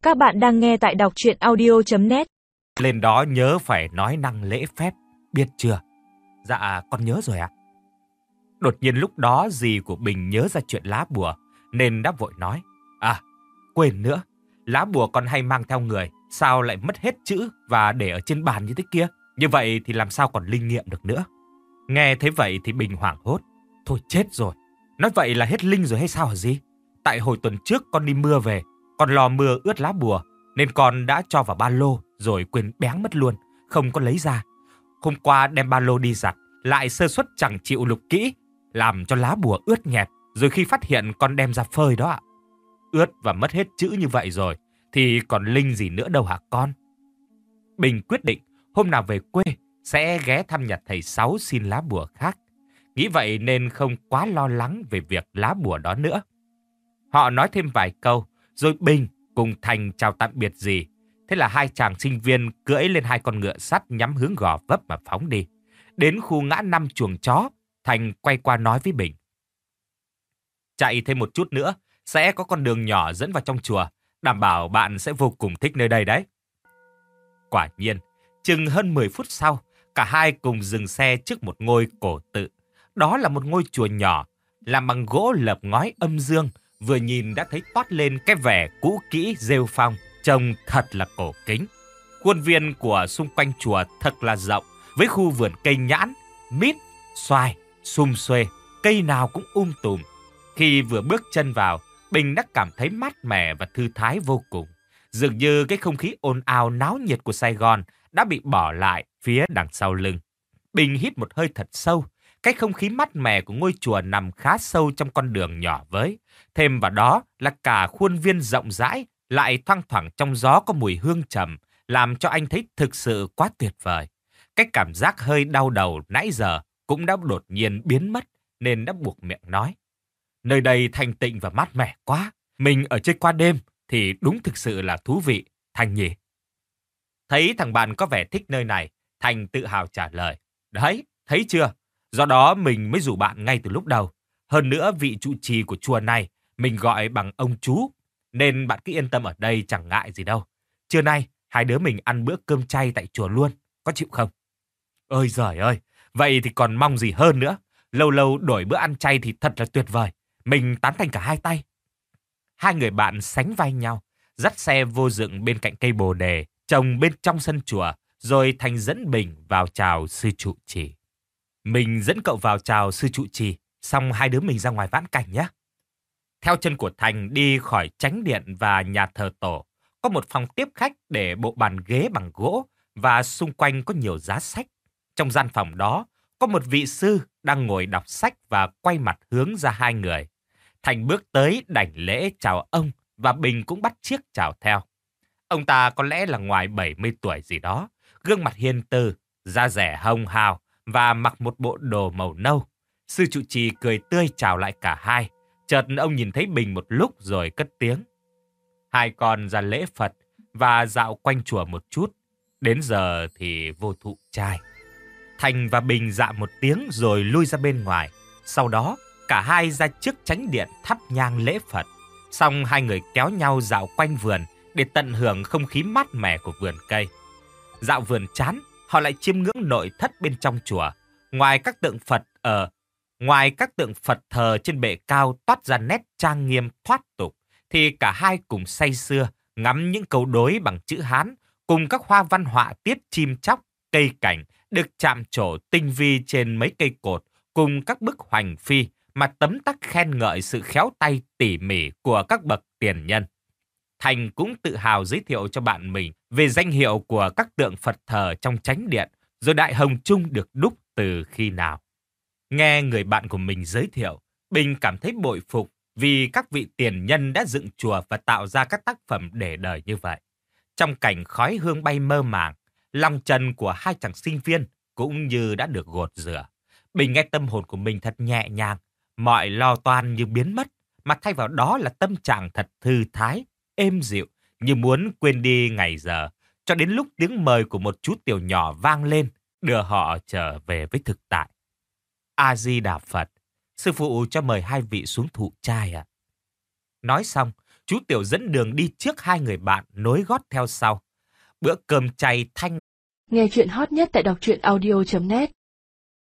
Các bạn đang nghe tại đọc truyện audio.net. Lên đó nhớ phải nói năng lễ phép, biết chưa? Dạ, con nhớ rồi ạ. Đột nhiên lúc đó dì của Bình nhớ ra chuyện lá bùa, nên đã vội nói. À, quên nữa, lá bùa con hay mang theo người, sao lại mất hết chữ và để ở trên bàn như thế kia? Như vậy thì làm sao còn linh nghiệm được nữa? Nghe thế vậy thì Bình hoảng hốt. Thôi chết rồi, nói vậy là hết linh rồi hay sao hả dì? Tại hồi tuần trước con đi mưa về, con lo mưa ướt lá bùa, nên con đã cho vào ba lô rồi quên béng mất luôn, không có lấy ra. Hôm qua đem ba lô đi giặt, lại sơ suất chẳng chịu lục kỹ, làm cho lá bùa ướt nhẹp, rồi khi phát hiện con đem ra phơi đó ạ. Ướt và mất hết chữ như vậy rồi, thì còn linh gì nữa đâu hả con? Bình quyết định hôm nào về quê sẽ ghé thăm nhà thầy Sáu xin lá bùa khác. Nghĩ vậy nên không quá lo lắng về việc lá bùa đó nữa. Họ nói thêm vài câu, rồi Bình cùng Thành chào tạm biệt dì. Thế là hai chàng sinh viên cưỡi lên hai con ngựa sắt nhắm hướng Gò Vấp mà phóng đi. Đến khu ngã năm chuồng chó, Thành quay qua nói với Bình. Chạy thêm một chút nữa, sẽ có con đường nhỏ dẫn vào trong chùa. Đảm bảo bạn sẽ vô cùng thích nơi đây đấy. Quả nhiên, chừng hơn 10 phút sau, cả hai cùng dừng xe trước một ngôi cổ tự. Đó là một ngôi chùa nhỏ, làm bằng gỗ lợp ngói âm dương, vừa nhìn đã thấy toát lên cái vẻ cũ kỹ rêu phong, trông thật là cổ kính. Khuôn viên của xung quanh chùa thật là rộng, với khu vườn cây nhãn, mít, xoài, sum xuê, cây nào cũng tùm. Khi vừa bước chân vào, Bình đã cảm thấy mát mẻ và thư thái vô cùng. Dường như cái không khí ồn ào náo nhiệt của Sài Gòn đã bị bỏ lại phía đằng sau lưng. Bình hít một hơi thật sâu. Cái không khí mát mẻ của ngôi chùa nằm khá sâu trong con đường nhỏ với. Thêm vào đó là cả khuôn viên rộng rãi, lại thoang thoảng trong gió có mùi hương trầm, làm cho anh thấy thực sự quá tuyệt vời. Cái cảm giác hơi đau đầu nãy giờ cũng đã đột nhiên biến mất, nên đã buộc miệng nói. Nơi đây thanh tịnh và mát mẻ quá. Mình ở chơi qua đêm thì đúng thực sự là thú vị, Thành nhỉ? Thấy thằng bạn có vẻ thích nơi này, Thành tự hào trả lời. Đấy, thấy chưa? Do đó mình mới rủ bạn ngay từ lúc đầu. Hơn nữa vị trụ trì của chùa này mình gọi bằng ông chú, nên bạn cứ yên tâm ở đây chẳng ngại gì đâu. Trưa nay hai đứa mình ăn bữa cơm chay tại chùa luôn, có chịu không? Ơi giời ơi, vậy thì còn mong gì hơn nữa. Lâu lâu đổi bữa ăn chay thì thật là tuyệt vời. Mình tán thành cả hai tay. Hai người bạn sánh vai nhau, dắt xe vô dựng bên cạnh cây bồ đề, trồng bên trong sân chùa, rồi Thành dẫn Bình vào chào sư trụ trì. Mình dẫn cậu vào chào sư trụ trì, xong hai đứa mình ra ngoài vãn cảnh nhé. Theo chân của Thành đi khỏi chánh điện và nhà thờ tổ, có một phòng tiếp khách để bộ bàn ghế bằng gỗ và xung quanh có nhiều giá sách. Trong gian phòng đó, có một vị sư đang ngồi đọc sách và quay mặt hướng ra hai người. Thành bước tới đảnh lễ chào ông và Bình cũng bắt chiếc chào theo. Ông ta có lẽ là ngoài 70 tuổi gì đó, gương mặt hiền từ, da dẻ hồng hào và mặc một bộ đồ màu nâu. Sư trụ trì cười tươi chào lại cả hai. Chợt ông nhìn thấy Bình một lúc rồi cất tiếng. Hai con ra lễ Phật và dạo quanh chùa một chút. Đến giờ thì vô thụ trai. Thành và Bình dạ một tiếng rồi lui ra bên ngoài. Sau đó, cả hai ra trước chánh điện thắp nhang lễ Phật. Xong hai người kéo nhau dạo quanh vườn để tận hưởng không khí mát mẻ của vườn cây. Dạo vườn chán, họ lại chiêm ngưỡng nội thất bên trong chùa. Ngoài các tượng Phật thờ trên bệ cao toát ra nét trang nghiêm thoát tục, thì cả hai cùng say sưa ngắm những câu đối bằng chữ Hán cùng các hoa văn họa tiết chim chóc, cây cảnh được chạm trổ tinh vi trên mấy cây cột cùng các bức hoành phi mà tấm tắc khen ngợi sự khéo tay tỉ mỉ của các bậc tiền nhân. Thành cũng tự hào giới thiệu cho bạn mình về danh hiệu của các tượng Phật thờ trong chánh điện, rồi đại hồng chung được đúc từ khi nào. Nghe người bạn của mình giới thiệu, Bình cảm thấy bội phục vì các vị tiền nhân đã dựng chùa và tạo ra các tác phẩm để đời như vậy. Trong cảnh khói hương bay mơ màng, lòng trần của hai chàng sinh viên cũng như đã được gột rửa. Bình nghe tâm hồn của mình thật nhẹ nhàng, mọi lo toan như biến mất, mà thay vào đó là tâm trạng thật thư thái, êm dịu, như muốn quên đi ngày giờ, cho đến lúc tiếng mời của một chú tiểu nhỏ vang lên, đưa họ trở về với thực tại. A Di Đà Phật, sư phụ cho mời hai vị xuống thụ trai ạ. Nói xong, Chú Tiểu dẫn đường đi trước hai người bạn nối gót theo sau. Bữa cơm chay thanh. Nghe chuyện hot nhất tại đọc truyện audio.net